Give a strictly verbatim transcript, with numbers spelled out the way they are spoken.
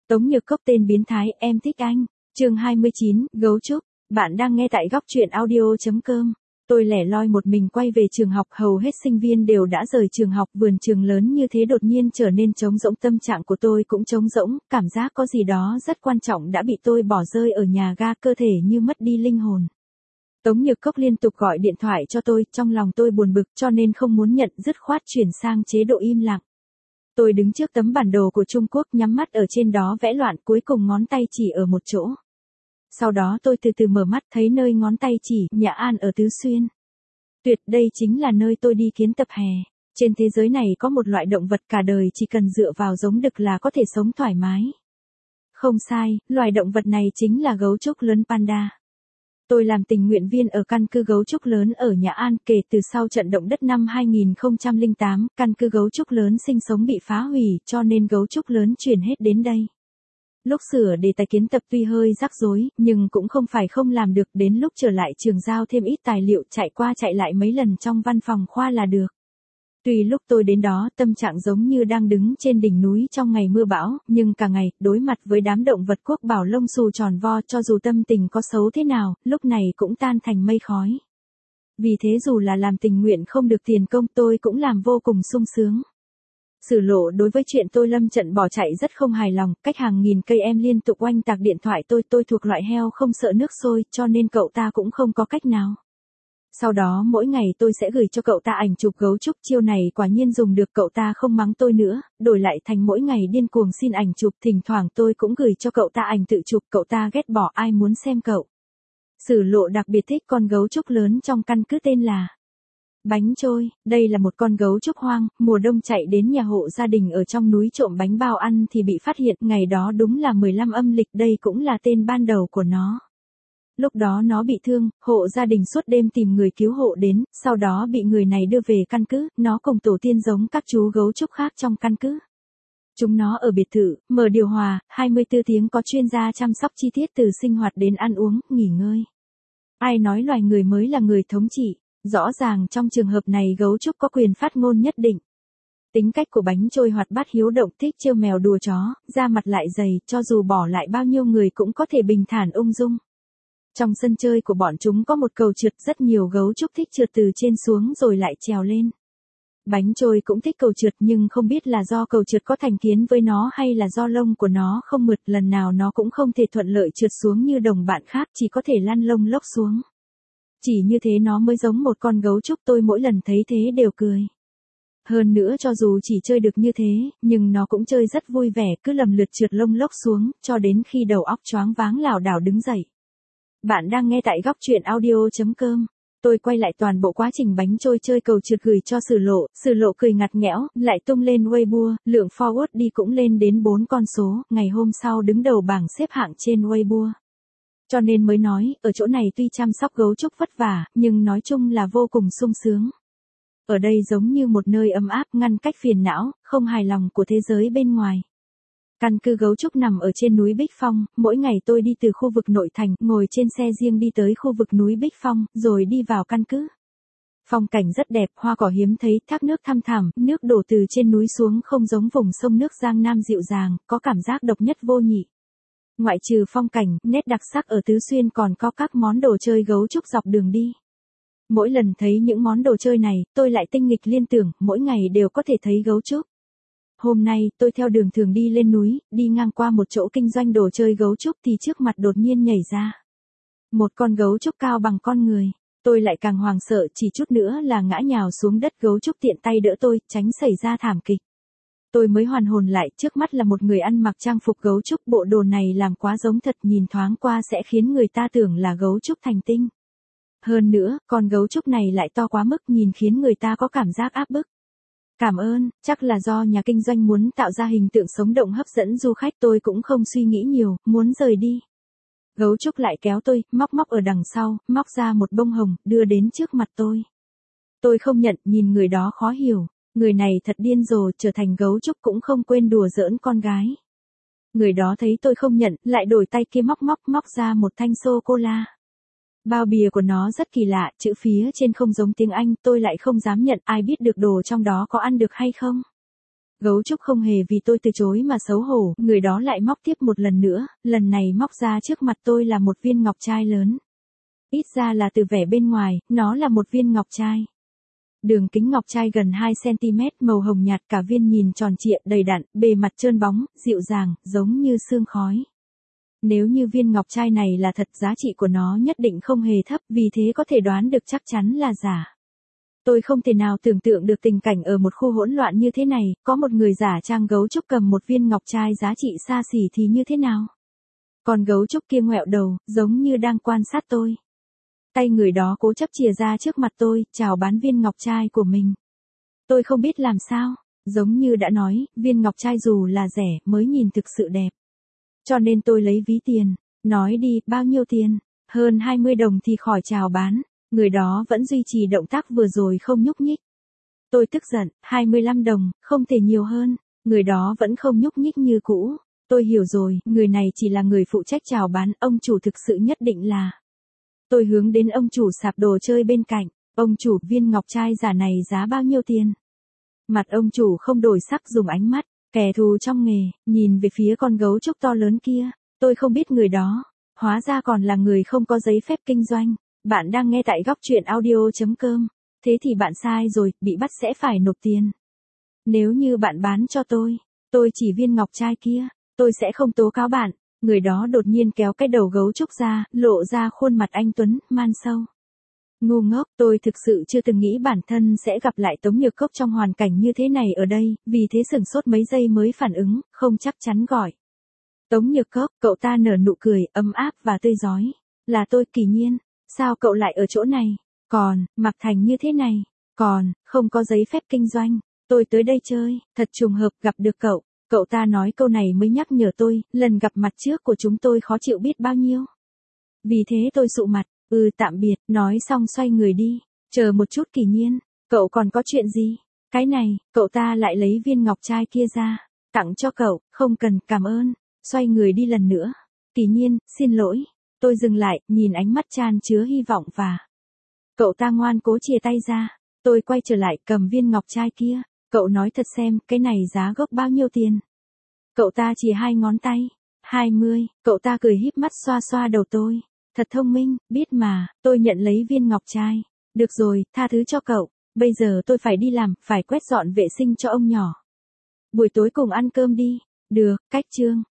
Tống Nhược Cốc tên biến thái, em thích anh. Chương hai mươi chín, Gấu Trúc. Bạn đang nghe tại góc truyện audio chấm com. Tôi lẻ loi một mình quay về trường học, hầu hết sinh viên đều đã rời trường học, vườn trường lớn như thế đột nhiên trở nên trống rỗng, tâm trạng của tôi cũng trống rỗng, cảm giác có gì đó rất quan trọng đã bị tôi bỏ rơi ở nhà ga, cơ thể như mất đi linh hồn. Tống Nhược Cốc liên tục gọi điện thoại cho tôi, trong lòng tôi buồn bực cho nên không muốn nhận, dứt khoát chuyển sang chế độ im lặng. Tôi đứng trước tấm bản đồ của Trung Quốc, nhắm mắt ở trên đó vẽ loạn, cuối cùng ngón tay chỉ ở một chỗ. Sau đó tôi từ từ mở mắt, thấy nơi ngón tay chỉ, Nhã An ở Tứ Xuyên. Tuyệt, đây chính là nơi tôi đi kiến tập hè. Trên thế giới này có một loại động vật cả đời chỉ cần dựa vào giống đực là có thể sống thoải mái. Không sai, loài động vật này chính là gấu trúc lớn panda. Tôi làm tình nguyện viên ở căn cứ gấu trúc lớn ở Nhã An, kể từ sau trận động đất năm hai nghìn không trăm lẻ tám, căn cứ gấu trúc lớn sinh sống bị phá hủy, cho nên gấu trúc lớn chuyển hết đến đây. Lúc sửa đề tài kiến tập tuy hơi rắc rối, nhưng cũng không phải không làm được, đến lúc trở lại trường giao thêm ít tài liệu, chạy qua chạy lại mấy lần trong văn phòng khoa là được. Tuy lúc tôi đến đó, tâm trạng giống như đang đứng trên đỉnh núi trong ngày mưa bão, nhưng cả ngày, đối mặt với đám động vật quốc bảo lông xù tròn vo, cho dù tâm tình có xấu thế nào, lúc này cũng tan thành mây khói. Vì thế dù là làm tình nguyện không được tiền công, tôi cũng làm vô cùng sung sướng. Sử Lộ đối với chuyện tôi lâm trận bỏ chạy rất không hài lòng, cách hàng nghìn cây em liên tục oanh tạc điện thoại tôi, tôi thuộc loại heo không sợ nước sôi, cho nên cậu ta cũng không có cách nào. Sau đó mỗi ngày tôi sẽ gửi cho cậu ta ảnh chụp gấu trúc, chiêu này quả nhiên dùng được, cậu ta không mắng tôi nữa, đổi lại thành mỗi ngày điên cuồng xin ảnh chụp, thỉnh thoảng tôi cũng gửi cho cậu ta ảnh tự chụp, cậu ta ghét bỏ ai muốn xem cậu. Sử Lộ đặc biệt thích con gấu trúc lớn trong căn cứ tên là Bánh Trôi. Đây là một con gấu trúc hoang, mùa đông chạy đến nhà hộ gia đình ở trong núi trộm bánh bao ăn thì bị phát hiện, ngày đó đúng là mười lăm âm lịch, đây cũng là tên ban đầu của nó. Lúc đó nó bị thương, hộ gia đình suốt đêm tìm người cứu hộ đến, sau đó bị người này đưa về căn cứ, nó cùng tổ tiên giống các chú gấu trúc khác trong căn cứ. Chúng nó ở biệt thự, mở điều hòa, hai mươi tư tiếng, có chuyên gia chăm sóc chi tiết từ sinh hoạt đến ăn uống, nghỉ ngơi. Ai nói loài người mới là người thống trị, rõ ràng trong trường hợp này gấu trúc có quyền phát ngôn nhất định. Tính cách của Bánh Trôi hoạt bát hiếu động, thích trêu mèo đùa chó, da mặt lại dày, cho dù bỏ lại bao nhiêu người cũng có thể bình thản ung dung. Trong sân chơi của bọn chúng có một cầu trượt, rất nhiều gấu trúc thích trượt từ trên xuống rồi lại trèo lên. Bánh Trôi cũng thích cầu trượt, nhưng không biết là do cầu trượt có thành kiến với nó hay là do lông của nó không mượt, lần nào nó cũng không thể thuận lợi trượt xuống như đồng bạn khác, chỉ có thể lăn lông lốc xuống. Chỉ như thế nó mới giống một con gấu trúc, tôi mỗi lần thấy thế đều cười. Hơn nữa cho dù chỉ chơi được như thế, nhưng nó cũng chơi rất vui vẻ, cứ lầm lượt trượt lông lốc xuống, cho đến khi đầu óc choáng váng lảo đảo đứng dậy. Bạn đang nghe tại góc truyện audio chấm com. Tôi quay lại toàn bộ quá trình Bánh Trôi chơi cầu trượt gửi cho Sử Lộ, Sử Lộ cười ngặt nghẽo, lại tung lên Weibo, lượng forward đi cũng lên đến bốn con số, ngày hôm sau đứng đầu bảng xếp hạng trên Weibo. Cho nên mới nói, ở chỗ này tuy chăm sóc gấu trúc vất vả, nhưng nói chung là vô cùng sung sướng. Ở đây giống như một nơi ấm áp, ngăn cách phiền não, không hài lòng của thế giới bên ngoài. Căn cứ gấu trúc nằm ở trên núi Bích Phong, mỗi ngày tôi đi từ khu vực nội thành, ngồi trên xe riêng đi tới khu vực núi Bích Phong, rồi đi vào căn cứ. Phong cảnh rất đẹp, hoa cỏ hiếm thấy, thác nước thăm thẳm, nước đổ từ trên núi xuống không giống vùng sông nước Giang Nam dịu dàng, có cảm giác độc nhất vô nhị. Ngoại trừ phong cảnh, nét đặc sắc ở Tứ Xuyên còn có các món đồ chơi gấu trúc dọc đường đi. Mỗi lần thấy những món đồ chơi này, tôi lại tinh nghịch liên tưởng, mỗi ngày đều có thể thấy gấu trúc. Hôm nay, tôi theo đường thường đi lên núi, đi ngang qua một chỗ kinh doanh đồ chơi gấu trúc thì trước mặt đột nhiên nhảy ra một con gấu trúc cao bằng con người. Tôi lại càng hoảng sợ, chỉ chút nữa là ngã nhào xuống đất, gấu trúc tiện tay đỡ tôi, tránh xảy ra thảm kịch. Tôi mới hoàn hồn lại, trước mắt là một người ăn mặc trang phục gấu trúc, bộ đồ này làm quá giống thật, nhìn thoáng qua sẽ khiến người ta tưởng là gấu trúc thành tinh. Hơn nữa, con gấu trúc này lại to quá mức, nhìn khiến người ta có cảm giác áp bức. Cảm ơn, chắc là do nhà kinh doanh muốn tạo ra hình tượng sống động hấp dẫn du khách, tôi cũng không suy nghĩ nhiều, muốn rời đi. Gấu trúc lại kéo tôi, móc móc ở đằng sau, móc ra một bông hồng, đưa đến trước mặt tôi. Tôi không nhận, nhìn người đó khó hiểu, người này thật điên rồ, trở thành gấu trúc cũng không quên đùa giỡn con gái. Người đó thấy tôi không nhận, lại đổi tay kia móc móc móc ra một thanh sô-cô-la. Bao bìa của nó rất kỳ lạ, chữ phía trên không giống tiếng Anh, tôi lại không dám nhận, ai biết được đồ trong đó có ăn được hay không. Gấu trúc không hề vì tôi từ chối mà xấu hổ, người đó lại móc tiếp một lần nữa, lần này móc ra trước mặt tôi là một viên ngọc trai lớn. Ít ra là từ vẻ bên ngoài, nó là một viên ngọc trai. Đường kính ngọc trai gần hai xăng ti mét, màu hồng nhạt, cả viên nhìn tròn trịa, đầy đặn, bề mặt trơn bóng, dịu dàng, giống như sương khói. Nếu như viên ngọc trai này là thật, giá trị của nó nhất định không hề thấp, vì thế có thể đoán được chắc chắn là giả. Tôi không thể nào tưởng tượng được tình cảnh ở một khu hỗn loạn như thế này, có một người giả trang gấu trúc cầm một viên ngọc trai giá trị xa xỉ thì như thế nào. Còn gấu trúc kia ngoẹo đầu, giống như đang quan sát tôi. Tay người đó cố chấp chìa ra trước mặt tôi, chào bán viên ngọc trai của mình. Tôi không biết làm sao, giống như đã nói, viên ngọc trai dù là rẻ, mới nhìn thực sự đẹp. Cho nên tôi lấy ví tiền, nói đi, bao nhiêu tiền, hơn hai mươi đồng thì khỏi chào bán. Người đó vẫn duy trì động tác vừa rồi không nhúc nhích. Tôi tức giận, hai mươi lăm đồng, không thể nhiều hơn. Người đó vẫn không nhúc nhích như cũ. Tôi hiểu rồi, người này chỉ là người phụ trách chào bán, ông chủ thực sự nhất định là. Tôi hướng đến ông chủ sạp đồ chơi bên cạnh. Ông chủ, viên ngọc trai giả này giá bao nhiêu tiền? Mặt ông chủ không đổi sắc, dùng ánh mắt kẻ thù trong nghề, nhìn về phía con gấu trúc to lớn kia. Tôi không biết người đó, hóa ra còn là người không có giấy phép kinh doanh. Bạn đang nghe tại góc truyện audio chấm com. Thế thì bạn sai rồi, bị bắt sẽ phải nộp tiền. Nếu như bạn bán cho tôi, tôi chỉ viên ngọc trai kia, tôi sẽ không tố cáo bạn. Người đó đột nhiên kéo cái đầu gấu trúc ra, lộ ra khuôn mặt anh tuấn, man sâu. Ngu ngốc, tôi thực sự chưa từng nghĩ bản thân sẽ gặp lại Tống Nhược Cốc trong hoàn cảnh như thế này ở đây, vì thế sửng sốt mấy giây mới phản ứng, không chắc chắn gọi. Tống Nhược Cốc, cậu ta nở nụ cười, ấm áp và tươi rói. Là tôi, Kỳ Nhiên. Sao cậu lại ở chỗ này? Còn, mặc thành như thế này. Còn, không có giấy phép kinh doanh. Tôi tới đây chơi, thật trùng hợp gặp được cậu. Cậu ta nói câu này mới nhắc nhở tôi, lần gặp mặt trước của chúng tôi khó chịu biết bao nhiêu. Vì thế tôi sụ mặt, ừ tạm biệt, nói xong xoay người đi. Chờ một chút Kỳ Nhiên, cậu còn có chuyện gì? Cái này, cậu ta lại lấy viên ngọc trai kia ra. Tặng cho cậu, không cần, cảm ơn. Xoay người đi lần nữa. Kỳ Nhiên, xin lỗi. Tôi dừng lại, nhìn ánh mắt tràn chứa hy vọng và... Cậu ta ngoan cố chìa tay ra. Tôi quay trở lại, cầm viên ngọc trai kia. Cậu nói thật xem, cái này giá gốc bao nhiêu tiền? Cậu ta chỉ hai ngón tay. hai mươi, cậu ta cười híp mắt xoa xoa đầu tôi. Thật thông minh, biết mà, tôi nhận lấy viên ngọc trai. Được rồi, tha thứ cho cậu. Bây giờ tôi phải đi làm, phải quét dọn vệ sinh cho ông nhỏ. Buổi tối cùng ăn cơm đi. Được, cách chương.